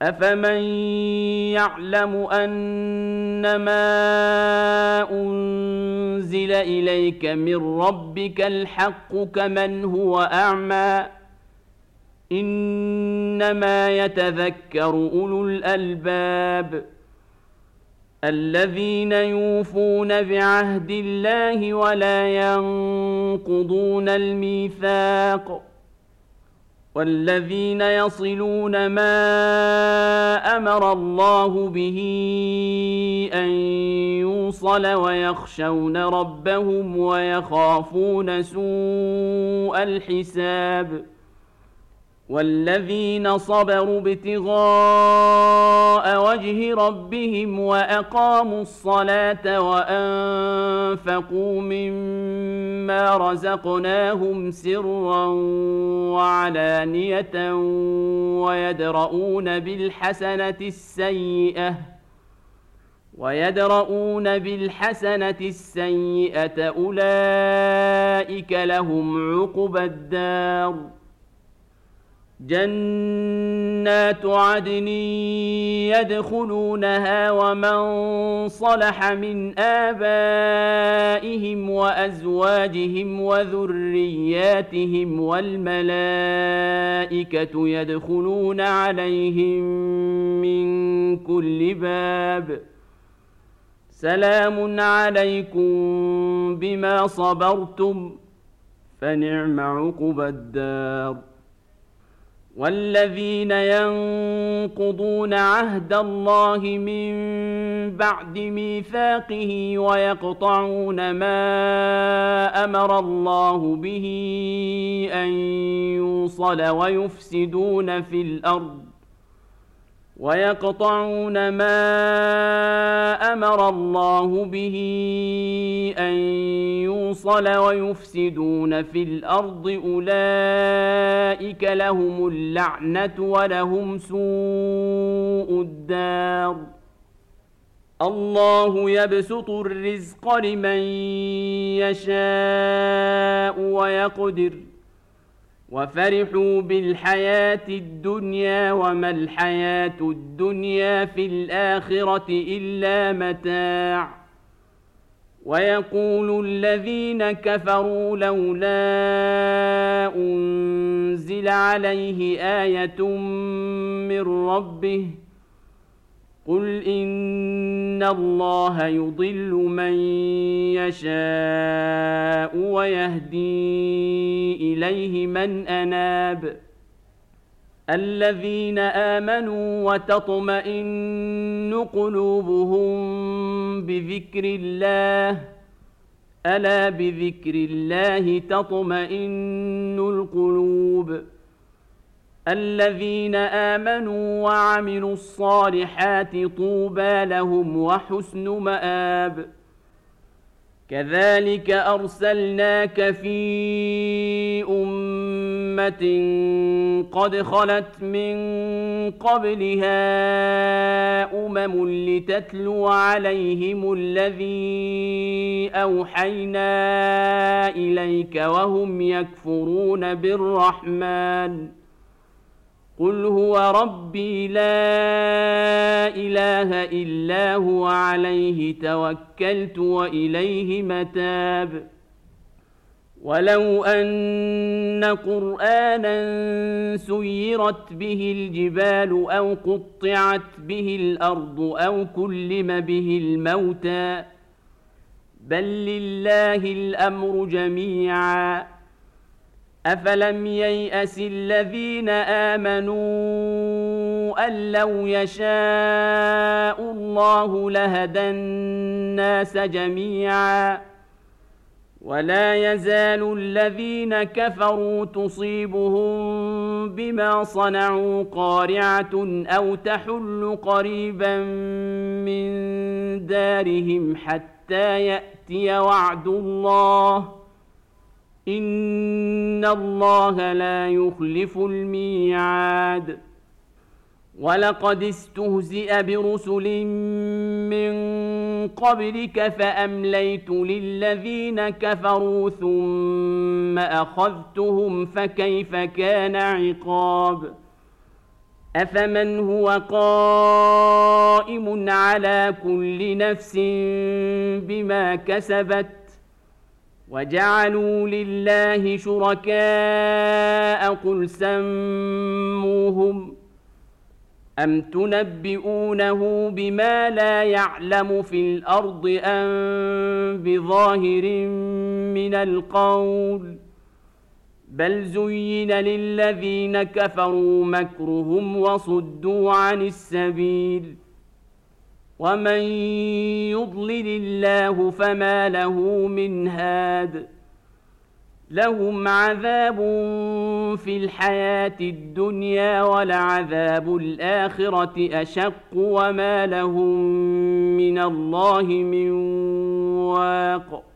أفمن يعلم أنما أنزل إليك من ربك الحق كمن هو أعمى إنما يتذكر أولو الألباب الذين يوفون بعهد الله ولا ينقضون الميثاق والذين يصلون ما أمر الله به أن يوصل ويخشون ربهم ويخافون سوء الحساب والذين صبروا ابتغاء وجه ربهم وأقاموا الصلاة وأنفقوا مما رزقناهم سرا وعلانية ويدرؤون بالحسنة السيئة أولئك لهم عقبى الدار جنات عدن يدخلونها ومن صلح من آبائهم وأزواجهم وذرياتهم والملائكة يدخلون عليهم من كل باب سلام عليكم بما صبرتم فنعم عقبى الدار والذين ينقضون عهد الله من بعد ميثاقه ويقطعون ما أمر الله به أن يوصل ويفسدون في الأرض أولئك لهم اللعنة ولهم سوء الدار الله يبسط الرزق لمن يشاء ويقدر وفرحوا بالحياة الدنيا وما الحياة الدنيا في الآخرة إلا متاع ويقول الذين كفروا لولا أنزل عليه آية من ربه قل إن الله يضل من يشاء ويهدي إليه من أناب الذين آمنوا وتطمئن قلوبهم بذكر الله ألا بذكر الله تطمئن القلوب الذين آمنوا وعملوا الصالحات طوبى لهم وحسن مآب كذلك أرسلناك في أمة قد خلت من قبلها لتتلو عليهم الذي أوحينا إليك وهم يكفرون بالرحمن قل هو ربي لا إله إلا هو عليه توكلت وإليه متاب ولو أن قرآنا سيرت به الجبال أو قطعت به الأرض أو كلم به الموتى بل لله الأمر جميعا أفلم ييأس الذين آمنوا أن لو يشاء الله لهدى الناس جميعا ولا يزال الذين كفروا تصيبهم بما صنعوا قارعة أو تحل قريبا من دارهم حتى يأتي وعد الله إن الله لا يخلف الميعاد ولقد استهزئ برسل من قبلك فأمليت للذين كفروا ثم أخذتهم فكيف كان عقاب أفمن هو قائم على كل نفس بما كسبت وجعلوا لله شركاء قل سموهم أم تنبئونه بما لا يعلم في الأرض أم بظاهر من القول بل زين للذين كفروا مكرهم وصدوا عن السبيل ومن يضلل الله فما له من هاد لهم عذاب في الحياة الدنيا ولعذاب الآخرة أشق وما لهم من الله من واق